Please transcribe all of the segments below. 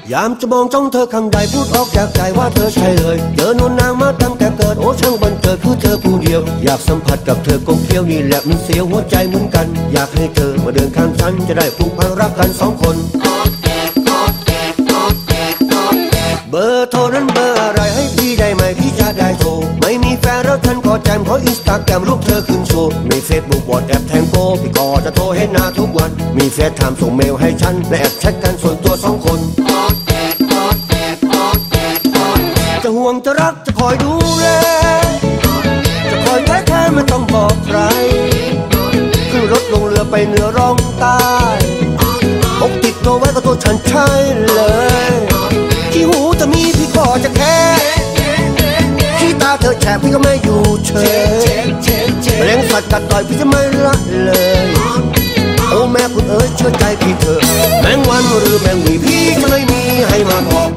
ยามจะมองจ้องเธอข้างใดพูดออกจากใจว่าเธอใช่เลยเจอนวลนางมาตั้งแต่เกิดโอ้ช่างบันเกิดคือเธอผู้เดียวอยากสัมผัสกับเธอกงเคี้ยวนี่แหละมันเสียวหัวใจเหมือนกันอยากให้เธอมาเดินข้างฉันจะได้ผูกพันรักกันสองคนเบอร์โทรนั้นเบอร์อะไรให้พี่ได้ไหมพี่จะได้โทรไม่มีแฟนแล้วฉันขอแจมขออินสตาแกรมรูปเธอขึ้นโชว์ในเฟซบุ๊กวอทแอปแทงโกพี่ก็จะโทรให้หน้าทุกวันมีเฟซไทม์ส่งเมลให้ฉันและแอปแชทกันส่วนตัวสองคนจะห่วงจะรักจะคอยดูแลจะคอยแท้แค่ไม่ต้องบอกใครขึ้นรถลงเรือไปเหนือร่องใต้อกติดตัวไว้ก็ตัวฉันใช่เลยที่หูจะมีพี่ก็จะแค่ที่ตาเธอแฉะพี่ก็ไม่อยู่เฉยแมลงสัตว์กัดต่อยพี่จะไม่ละเลยโอ้แม่คุณเอ๋ยเชื่อใจพี่เธอแมงวันหรือแมงวีพี่ก็ไม่มีให้มาบอก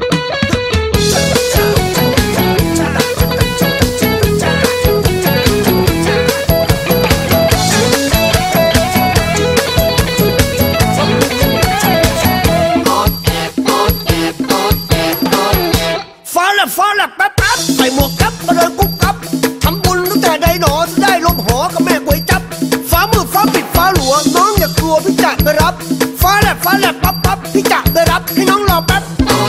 ฟ้าแลบแป๊บแป๊บใส่หมวกแก๊ปมาเดินกุ๊บกับทำบุญตั้งแต่ใดหนอจะได้ลมหอกับแม่ก๋วยจับฟ้ามืดฟ้าปิดฟ้าหลัวน้องอย่ากลัวพี่จะไปรับฟ้าแลบปั๊บปั๊บพี่จะไปรับให้น้องรอแป๊บ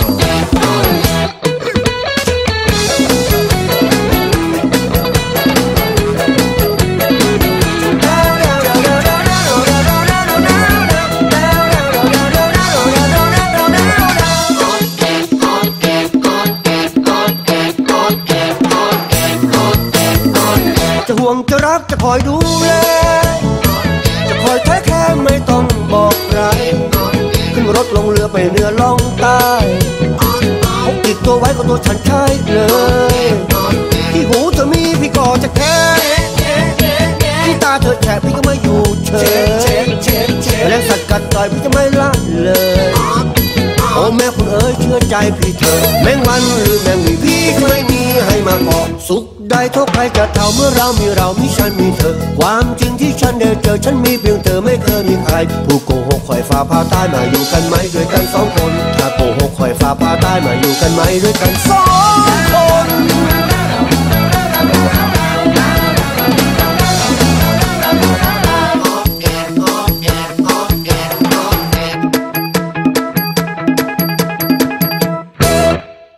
จะห่วงจะรักจะคอยดูแลจะคอยแท้แค่ไม่ต้องบอกใครขึ้นรถลงเรือไปเหนือล่องใต้พกติดตัวไว้ก็ตัวฉันใช่เลยที่หูเธอมีพี่ก็จะแค่ที่ตาเธอแฉะพี่ก็ไม่อยู่เฉยแมลงสัตว์กัดต่อยพี่จะไม่ละเลยโอ้แม่คุณเอ๋ยเชื่อใจพี่เธอแมงวันหรือแมงวีพี่ก็ไม่มีให้มาบอกสุขได้เท่าใครจะเท่าเมื่อเรามีฉันมีเธอความจริงที่ฉันได้เจอฉันมีเพียงเธอไม่เคยมีใครผู้โกหกคอยฟ้าผ่าใต้มาอยู่กันไหมด้วยกันสองคนถ้าโกหกคอยฟ้าผ่าใต้มาอยู่กันไหมด้วยกันสอง